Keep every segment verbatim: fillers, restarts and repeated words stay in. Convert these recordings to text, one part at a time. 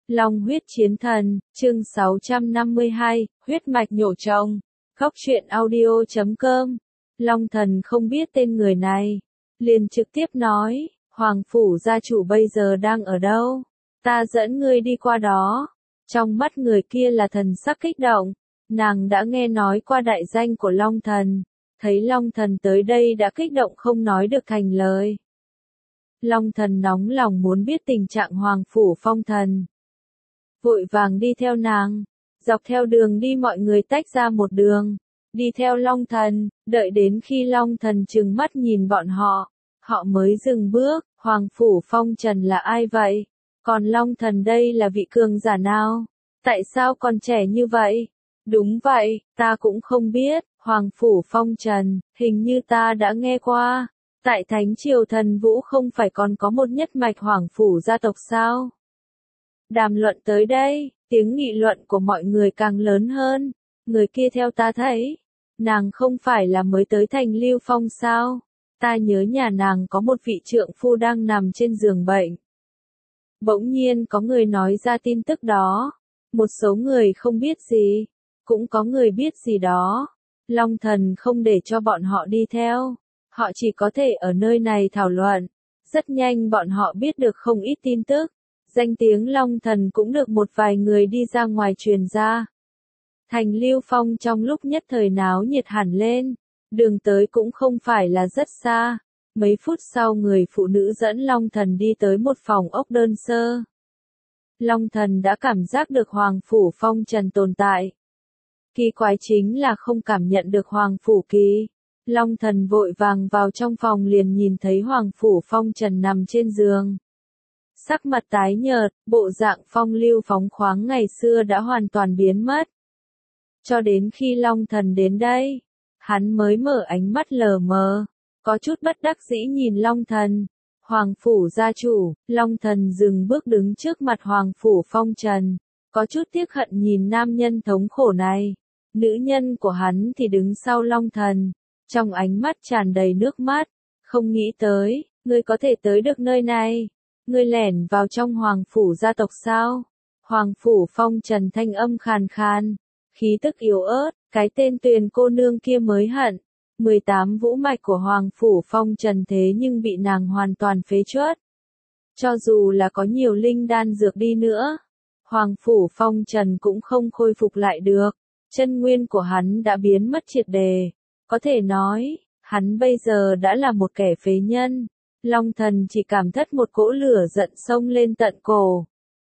Long huyết chiến thần, chương sáu trăm năm mươi hai, huyết mạch nhổ trồng. Góc truyện audio chấm com. Long thần không biết tên người này, liền trực tiếp nói, Hoàng phủ gia chủ bây giờ đang ở đâu? Ta dẫn ngươi đi qua đó. Trong mắt người kia là thần sắc kích động, nàng đã nghe nói qua đại danh của Long thần, thấy Long thần tới đây đã kích động không nói được thành lời. Long thần nóng lòng muốn biết tình trạng Hoàng phủ phong thần, vội vàng đi theo nàng, dọc theo đường đi mọi người tách ra một đường, đi theo Long thần, đợi đến khi Long thần trừng mắt nhìn bọn họ, họ mới dừng bước. Hoàng phủ phong trần là ai vậy? Còn Long thần đây là vị cường giả nào? Tại sao còn trẻ như vậy? Đúng vậy, ta cũng không biết. Hoàng phủ phong trần, hình như ta đã nghe qua. Tại Thánh Triều Thần Vũ không phải còn có một nhất mạch Hoàng phủ gia tộc sao? Đàm luận tới đây, tiếng nghị luận của mọi người càng lớn hơn. Người kia theo ta thấy, nàng không phải là mới tới thành Lưu Phong sao? Ta nhớ nhà nàng có một vị trượng phu đang nằm trên giường bệnh. Bỗng nhiên có người nói ra tin tức đó. Một số người không biết gì, cũng có người biết gì đó. Long thần không để cho bọn họ đi theo. Họ chỉ có thể ở nơi này thảo luận. Rất nhanh bọn họ biết được không ít tin tức. Danh tiếng Long thần cũng được một vài người đi ra ngoài truyền ra. Thành Lưu Phong trong lúc nhất thời náo nhiệt hẳn lên. Đường tới cũng không phải là rất xa. Mấy phút sau người phụ nữ dẫn Long thần đi tới một phòng ốc đơn sơ. Long thần đã cảm giác được Hoàng phủ phong trần tồn tại. Kỳ quái chính là không cảm nhận được Hoàng phủ kỳ. Long thần vội vàng vào trong phòng liền nhìn thấy Hoàng phủ phong trần nằm trên giường. Sắc mặt tái nhợt, bộ dạng phong lưu phóng khoáng ngày xưa đã hoàn toàn biến mất. Cho đến khi Long thần đến đây, hắn mới mở ánh mắt lờ mờ, có chút bất đắc dĩ nhìn Long thần. Hoàng phủ gia chủ, Long thần dừng bước đứng trước mặt Hoàng phủ phong trần, có chút tiếc hận nhìn nam nhân thống khổ này. Nữ nhân của hắn thì đứng sau Long thần, trong ánh mắt tràn đầy nước mắt. Không nghĩ tới, ngươi có thể tới được nơi này. Ngươi lẻn vào trong Hoàng phủ gia tộc sao? Hoàng phủ phong trần thanh âm khàn khàn, khí tức yếu ớt, cái tên Tuyền cô nương kia mới hận. mười tám vũ mạch của Hoàng phủ phong trần thế nhưng bị nàng hoàn toàn phế truất. Cho dù là có nhiều linh đan dược đi nữa, Hoàng phủ phong trần cũng không khôi phục lại được. Chân nguyên của hắn đã biến mất triệt đề. Có thể nói, hắn bây giờ đã là một kẻ phế nhân. Long thần chỉ cảm thất một cỗ lửa giận xông lên tận cổ.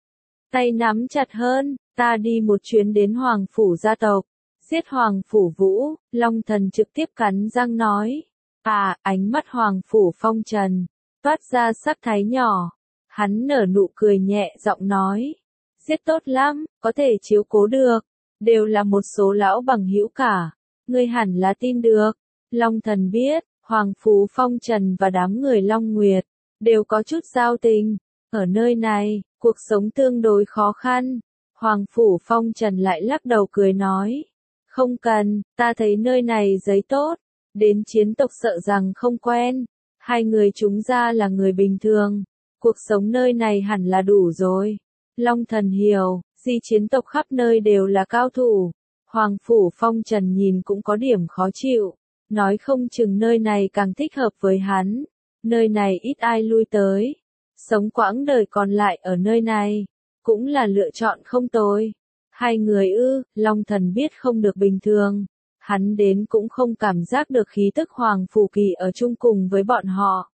Tay nắm chặt hơn, ta đi một chuyến đến Hoàng phủ gia tộc. Giết Hoàng phủ Vũ, Long thần trực tiếp cắn răng nói. À, ánh mắt Hoàng phủ phong trần, toát ra sắc thái nhỏ. Hắn nở nụ cười nhẹ giọng nói. Giết tốt lắm, có thể chiếu cố được. Đều là một số lão bằng hữu cả. Ngươi hẳn là tin được. Long thần biết, Hoàng phủ phong trần và đám người Long Nguyệt, đều có chút giao tình. Ở nơi này, cuộc sống tương đối khó khăn. Hoàng phủ phong trần lại lắc đầu cười nói. Không cần, ta thấy nơi này giấy tốt, đến chiến tộc sợ rằng không quen, hai người chúng ra là người bình thường, cuộc sống nơi này hẳn là đủ rồi. Long thần hiểu, di chiến tộc khắp nơi đều là cao thủ, Hoàng phủ phong trần nhìn cũng có điểm khó chịu, nói không chừng nơi này càng thích hợp với hắn, nơi này ít ai lui tới, sống quãng đời còn lại ở nơi này, cũng là lựa chọn không tồi. Hai người ư, Long thần biết không được bình thường. Hắn đến cũng không cảm giác được khí tức Hoàng phủ kỳ ở chung cùng với bọn họ.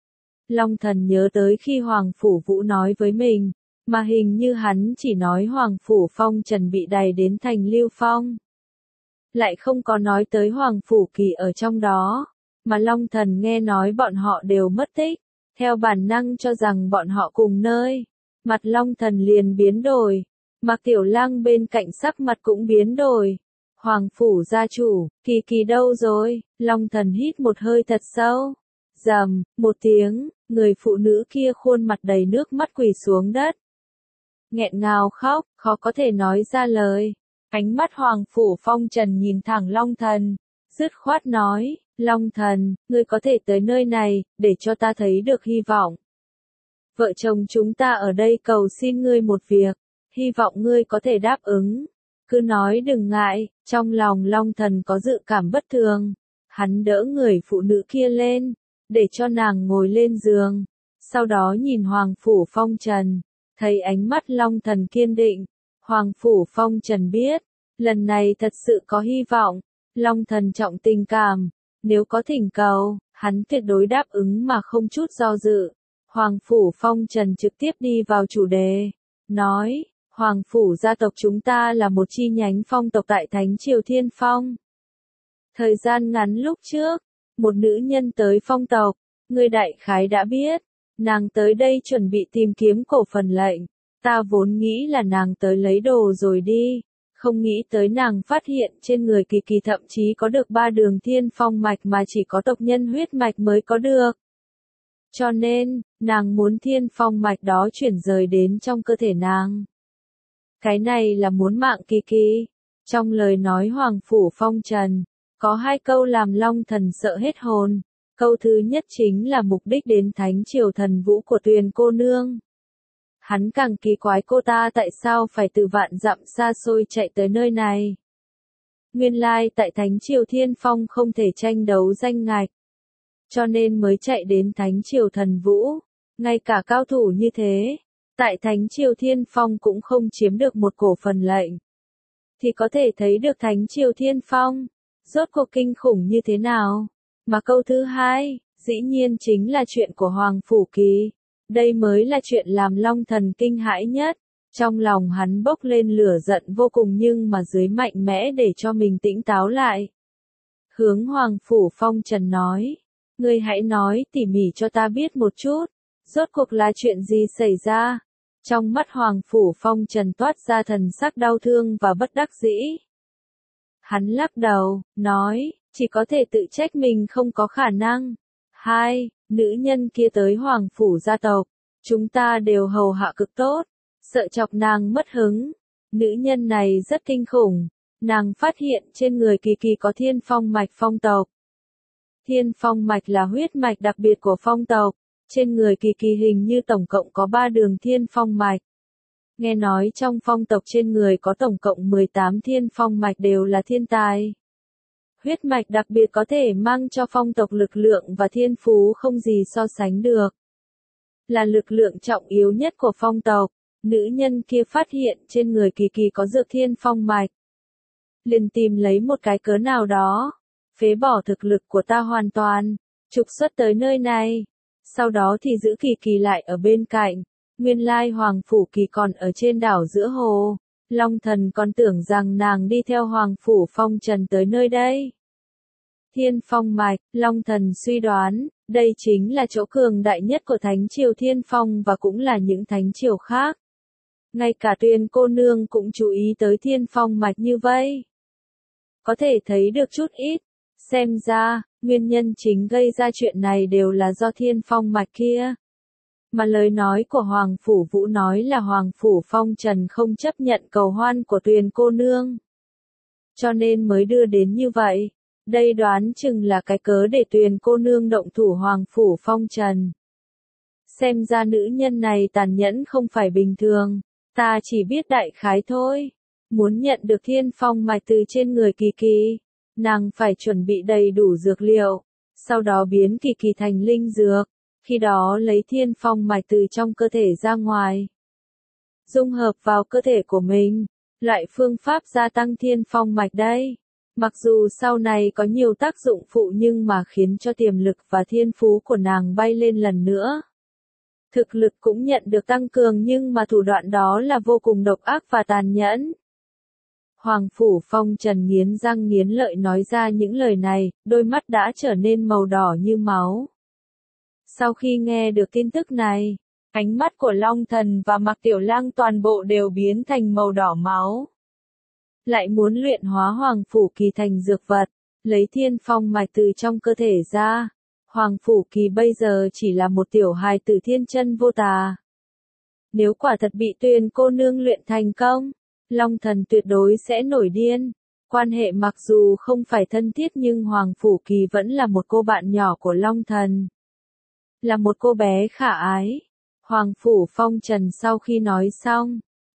Long thần nhớ tới khi Hoàng phủ Vũ nói với mình, mà hình như hắn chỉ nói Hoàng phủ phong trần bị đày đến thành Lưu Phong. Lại không có nói tới Hoàng phủ kỳ ở trong đó, mà Long thần nghe nói bọn họ đều mất tích, theo bản năng cho rằng bọn họ cùng nơi. Mặt Long thần liền biến đổi. Mạc Tiểu Lang bên cạnh sắc mặt cũng biến đổi. Hoàng phủ gia chủ, Kỳ Kỳ đâu rồi? Long thần hít một hơi thật sâu. Rầm, một tiếng, người phụ nữ kia khuôn mặt đầy nước mắt quỳ xuống đất. Nghẹn ngào khóc, khó có thể nói ra lời. Ánh mắt Hoàng phủ phong trần nhìn thẳng Long thần, dứt khoát nói, Long thần, ngươi có thể tới nơi này, để cho ta thấy được hy vọng. Vợ chồng chúng ta ở đây cầu xin ngươi một việc. hy vọng ngươi có thể đáp ứng. Cứ nói đừng ngại, trong lòng Long Thần có dự cảm bất thường. Hắn đỡ người phụ nữ kia lên, để cho nàng ngồi lên giường. Sau đó nhìn Hoàng Phủ Phong Trần, thấy ánh mắt Long Thần kiên định. Hoàng Phủ Phong Trần biết, lần này thật sự có hy vọng. Long Thần trọng tình cảm, nếu có thỉnh cầu, hắn tuyệt đối đáp ứng mà không chút do dự. Hoàng Phủ Phong Trần trực tiếp đi vào chủ đề, nói, Hoàng Phủ gia tộc chúng ta là một chi nhánh phong tộc tại Thánh Triều Thiên Phong. Thời gian ngắn lúc trước, một nữ nhân tới phong tộc, ngươi đại khái đã biết, nàng tới đây chuẩn bị tìm kiếm cổ phần lệnh, ta vốn nghĩ là nàng tới lấy đồ rồi đi, không nghĩ tới nàng phát hiện trên người Kỳ Kỳ thậm chí có được ba đường thiên phong mạch mà chỉ có tộc nhân huyết mạch mới có được. Cho nên, nàng muốn thiên phong mạch đó chuyển rời đến trong cơ thể nàng. Cái này là muốn mạng Kỳ Kỳ. Trong lời nói Hoàng Phủ Phong Trần, có hai câu làm Long Thần sợ hết hồn. Câu thứ nhất chính là mục đích đến Thánh Triều Thần Vũ của Tuyền cô nương. Hắn càng kỳ quái cô ta tại sao phải từ vạn dặm xa xôi chạy tới nơi này. Nguyên lai tại Thánh Triều Thiên Phong không thể tranh đấu danh ngạch, cho nên mới chạy đến Thánh Triều Thần Vũ. Ngay cả cao thủ như thế, tại Thánh Triều Thiên Phong cũng không chiếm được một cổ phần lệnh. Thì có thể thấy được Thánh Triều Thiên Phong, rốt cuộc kinh khủng như thế nào. Mà câu thứ hai, dĩ nhiên chính là chuyện của Hoàng Phủ Kỳ. Đây mới là chuyện làm Long Thần kinh hãi nhất. Trong lòng hắn bốc lên lửa giận vô cùng nhưng mà dưới mạnh mẽ để cho mình tỉnh táo lại. Hướng Hoàng Phủ Phong Trần nói, ngươi hãy nói tỉ mỉ cho ta biết một chút, rốt cuộc là chuyện gì xảy ra. Trong mắt Hoàng Phủ Phong Trần toát ra thần sắc đau thương và bất đắc dĩ. Hắn lắc đầu, nói, chỉ có thể tự trách mình không có khả năng. Hai, nữ nhân kia tới Hoàng Phủ gia tộc, chúng ta đều hầu hạ cực tốt, sợ chọc nàng mất hứng. Nữ nhân này rất kinh khủng, nàng phát hiện trên người Kỳ Kỳ có thiên phong mạch phong tộc. Thiên phong mạch là huyết mạch đặc biệt của phong tộc, trên người Kỳ Kỳ hình như tổng cộng có ba đường thiên phong mạch. Nghe nói trong phong tộc trên người có tổng cộng mười tám thiên phong mạch đều là thiên tài. Huyết mạch đặc biệt có thể mang cho phong tộc lực lượng và thiên phú không gì so sánh được. Là lực lượng trọng yếu nhất của phong tộc, nữ nhân kia phát hiện trên người Kỳ Kỳ có dược thiên phong mạch. Liền tìm lấy một cái cớ nào đó, phế bỏ thực lực của ta hoàn toàn, trục xuất tới nơi này. Sau đó thì giữ Kỳ Kỳ lại ở bên cạnh. Nguyên lai Hoàng Phủ Kỳ còn ở trên đảo giữa hồ. Long Thần còn tưởng rằng nàng đi theo Hoàng Phủ Phong Trần tới nơi đây. Thiên phong mạch, Long Thần suy đoán, đây chính là chỗ cường đại nhất của Thánh Triều Thiên Phong và cũng là những thánh triều khác. Ngay cả Tuyền cô nương cũng chú ý tới thiên phong mạch như vậy. Có thể thấy được chút ít. Xem ra, nguyên nhân chính gây ra chuyện này đều là do thiên phong mạch kia. Mà lời nói của Hoàng Phủ Vũ nói là Hoàng Phủ Phong Trần không chấp nhận cầu hoan của Tuyền cô nương. Cho nên mới đưa đến như vậy. Đây đoán chừng là cái cớ để Tuyền cô nương động thủ Hoàng Phủ Phong Trần. Xem ra nữ nhân này tàn nhẫn không phải bình thường. Ta chỉ biết đại khái thôi. Muốn nhận được thiên phong mạch từ trên người Kỳ Kỳ, nàng phải chuẩn bị đầy đủ dược liệu. Sau đó biến Kỳ Kỳ thành linh dược. Khi đó lấy thiên phong mạch từ trong cơ thể ra ngoài. Dung hợp vào cơ thể của mình. Loại phương pháp gia tăng thiên phong mạch đây. Mặc dù sau này có nhiều tác dụng phụ nhưng mà khiến cho tiềm lực và thiên phú của nàng bay lên lần nữa. Thực lực cũng nhận được tăng cường nhưng mà thủ đoạn đó là vô cùng độc ác và tàn nhẫn. Hoàng Phủ Phong Trần nghiến răng nghiến lợi nói ra những lời này, đôi mắt đã trở nên màu đỏ như máu. Sau khi nghe được tin tức này, ánh mắt của Long Thần và Mạc Tiểu Lang toàn bộ đều biến thành màu đỏ máu. Lại muốn luyện hóa Hoàng Phủ Kỳ thành dược vật, lấy thiên phong mạch từ trong cơ thể ra. Hoàng Phủ Kỳ bây giờ chỉ là một tiểu hài tử thiên chân vô tà. Nếu quả thật bị Tuyền cô nương luyện thành công, Long Thần tuyệt đối sẽ nổi điên. Quan hệ mặc dù không phải thân thiết nhưng Hoàng Phủ Kỳ vẫn là một cô bạn nhỏ của Long Thần. Là một cô bé khả ái. Hoàng Phủ Phong Trần sau khi nói xong,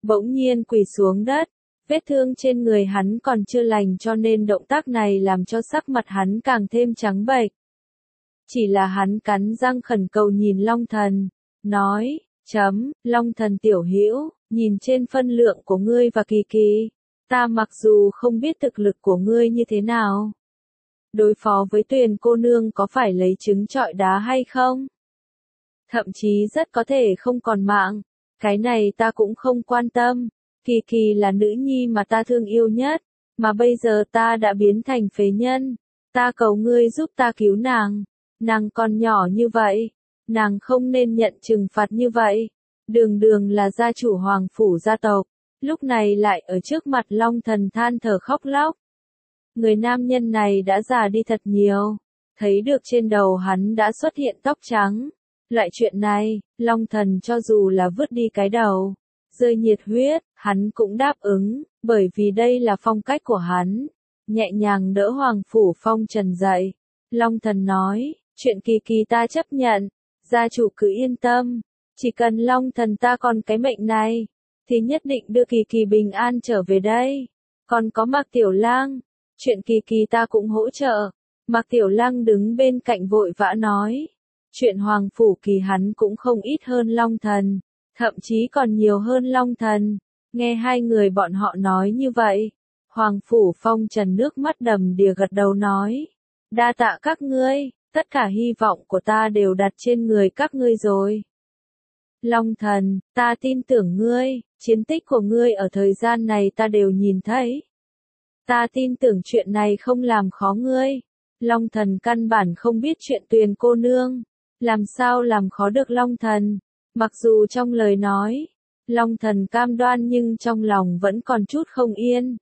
bỗng nhiên quỳ xuống đất. Vết thương trên người hắn còn chưa lành cho nên động tác này làm cho sắc mặt hắn càng thêm trắng bệch. Chỉ là hắn cắn răng khẩn cầu nhìn Long Thần, nói, chấm, Long Thần tiểu hữu, nhìn trên phân lượng của ngươi và Kỳ Kỳ, ta mặc dù không biết thực lực của ngươi như thế nào, đối phó với Tuyền cô nương có phải lấy trứng trọi đá hay không? Thậm chí rất có thể không còn mạng, cái này ta cũng không quan tâm. Kỳ Kỳ là nữ nhi mà ta thương yêu nhất, mà bây giờ ta đã biến thành phế nhân, ta cầu ngươi giúp ta cứu nàng. Nàng còn nhỏ như vậy, nàng không nên nhận trừng phạt như vậy. Đường đường là gia chủ hoàng phủ gia tộc, lúc này lại ở trước mặt Long Thần than thở khóc lóc. Người nam nhân này đã già đi thật nhiều, thấy được trên đầu hắn đã xuất hiện tóc trắng. Loại chuyện này, Long Thần cho dù là vứt đi cái đầu, rơi nhiệt huyết, hắn cũng đáp ứng, bởi vì đây là phong cách của hắn. Nhẹ nhàng đỡ Hoàng Phủ Phong Trần dậy. Long Thần nói, chuyện Kỳ Kỳ ta chấp nhận, gia chủ cứ yên tâm, chỉ cần Long Thần ta còn cái mệnh này, thì nhất định đưa Kỳ Kỳ bình an trở về đây. Còn có Mạc Tiểu Lang, chuyện Kỳ Kỳ ta cũng hỗ trợ. Mạc Tiểu Lang đứng bên cạnh vội vã nói, chuyện Hoàng Phủ Kỳ hắn cũng không ít hơn Long Thần, thậm chí còn nhiều hơn Long Thần. Nghe hai người bọn họ nói như vậy, Hoàng Phủ Phong Trần nước mắt đầm đìa gật đầu nói, đa tạ các ngươi, tất cả hy vọng của ta đều đặt trên người các ngươi rồi. Long Thần, ta tin tưởng ngươi, chiến tích của ngươi ở thời gian này ta đều nhìn thấy. Ta tin tưởng chuyện này không làm khó ngươi. Long Thần căn bản không biết chuyện Tuyền cô nương, làm sao làm khó được Long Thần. Mặc dù trong lời nói, Long Thần cam đoan nhưng trong lòng vẫn còn chút không yên.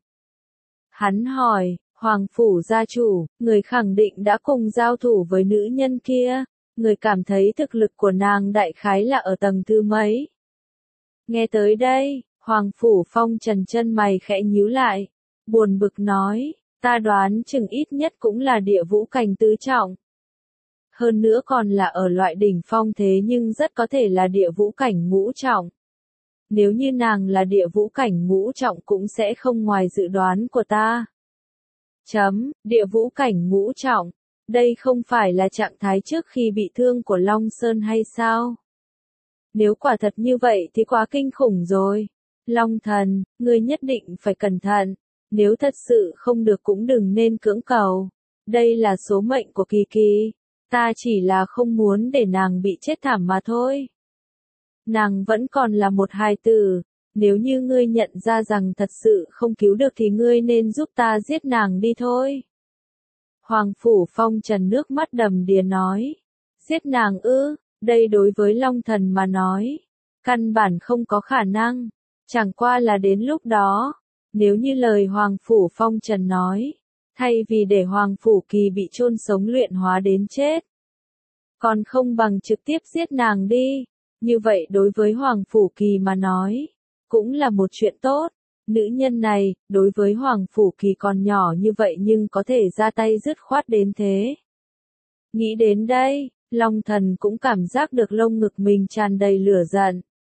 Hắn hỏi, Hoàng Phủ gia chủ, người khẳng định đã cùng giao thủ với nữ nhân kia, người cảm thấy thực lực của nàng đại khái là ở tầng thứ mấy? Nghe tới đây, Hoàng Phủ Phong Trần chân mày khẽ nhíu lại, buồn bực nói, ta đoán chừng ít nhất cũng là địa vũ cảnh tứ trọng. Hơn nữa còn là ở loại đỉnh phong thế nhưng rất có thể là địa vũ cảnh ngũ trọng. Nếu như nàng là địa vũ cảnh ngũ trọng cũng sẽ không ngoài dự đoán của ta. Chấm, địa vũ cảnh ngũ trọng, đây không phải là trạng thái trước khi bị thương của Long Sơn hay sao? Nếu quả thật như vậy thì quá kinh khủng rồi. Long Thần, ngươi nhất định phải cẩn thận, nếu thật sự không được cũng đừng nên cưỡng cầu. Đây là số mệnh của Kỳ Kỳ, ta chỉ là không muốn để nàng bị chết thảm mà thôi. Nàng vẫn còn là một hài tử, nếu như ngươi nhận ra rằng thật sự không cứu được thì ngươi nên giúp ta giết nàng đi thôi. Hoàng Phủ Phong Trần nước mắt đầm đìa nói, giết nàng ư, đây đối với Long Thần mà nói, căn bản không có khả năng, chẳng qua là đến lúc đó, nếu như lời Hoàng Phủ Phong Trần nói, thay vì để Hoàng Phủ Kỳ bị chôn sống luyện hóa đến chết, còn không bằng trực tiếp giết nàng đi. Như vậy đối với Hoàng Phủ Kỳ mà nói, cũng là một chuyện tốt. Nữ nhân này, đối với Hoàng Phủ Kỳ còn nhỏ như vậy nhưng có thể ra tay dứt khoát đến thế. Nghĩ đến đây, Long Thần cũng cảm giác được lông ngực mình tràn đầy lửa giận.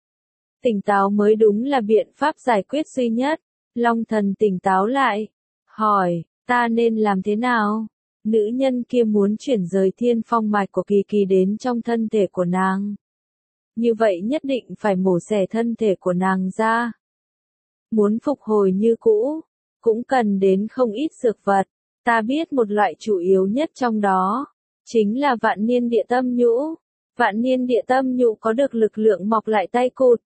Tỉnh táo mới đúng là biện pháp giải quyết duy nhất. Long Thần tỉnh táo lại, hỏi, ta nên làm thế nào? Nữ nhân kia muốn chuyển rời thiên phong mạch của Kỳ Kỳ đến trong thân thể của nàng. Như vậy nhất định phải mổ xẻ thân thể của nàng ra. Muốn phục hồi như cũ, cũng cần đến không ít dược vật. Ta biết một loại chủ yếu nhất trong đó, chính là vạn niên địa tâm nhũ. Vạn niên địa tâm nhũ có được lực lượng mọc lại tay cụt.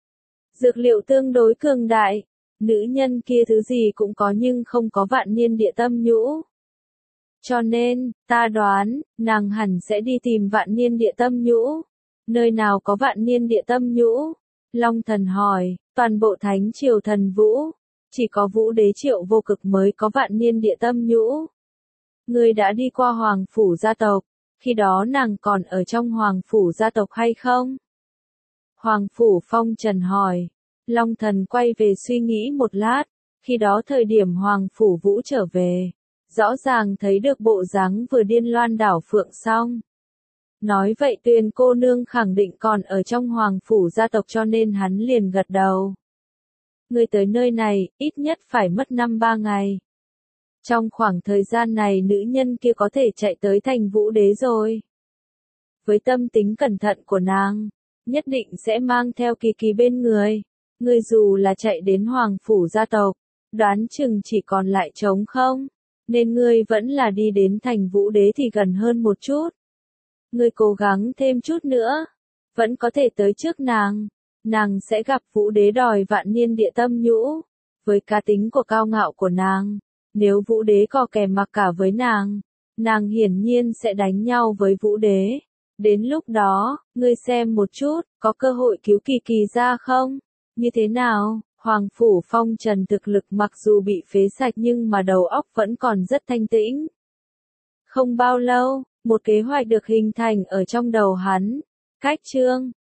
Dược liệu tương đối cường đại, nữ nhân kia thứ gì cũng có nhưng không có vạn niên địa tâm nhũ. Cho nên, ta đoán, nàng hẳn sẽ đi tìm vạn niên địa tâm nhũ. Nơi nào có vạn niên địa tâm nhũ? Long Thần hỏi, toàn bộ thánh triều thần vũ, chỉ có vũ đế Triệu Vô Cực mới có vạn niên địa tâm nhũ. Ngươi đã đi qua Hoàng Phủ gia tộc, khi đó nàng còn ở trong Hoàng Phủ gia tộc hay không? Hoàng Phủ Phong Trần hỏi. Long Thần quay về suy nghĩ một lát, khi đó thời điểm Hoàng Phủ Vũ trở về, rõ ràng thấy được bộ dáng vừa điên loan đảo phượng xong. Nói vậy Tuyền cô nương khẳng định còn ở trong Hoàng Phủ gia tộc cho nên hắn liền gật đầu. ngươi tới nơi này, ít nhất phải mất năm ba ngày. Trong khoảng thời gian này nữ nhân kia có thể chạy tới thành Vũ Đế rồi. Với tâm tính cẩn thận của nàng, nhất định sẽ mang theo Kỳ Kỳ bên người. Ngươi dù là chạy đến Hoàng Phủ gia tộc, đoán chừng chỉ còn lại trống không, nên ngươi vẫn là đi đến thành Vũ Đế thì gần hơn một chút. Ngươi cố gắng thêm chút nữa, vẫn có thể tới trước nàng, nàng sẽ gặp Vũ Đế đòi vạn niên địa tâm nhũ. Với cá tính của cao ngạo của nàng, nếu Vũ Đế có kè mặc cả với nàng, nàng hiển nhiên sẽ đánh nhau với Vũ Đế. Đến lúc đó, ngươi xem một chút, có cơ hội cứu Kỳ Kỳ ra không? Như thế nào? Hoàng Phủ Phong Trần thực lực mặc dù bị phế sạch nhưng mà đầu óc vẫn còn rất thanh tĩnh. Không bao lâu, một kế hoạch được hình thành ở trong đầu hắn. Cách chương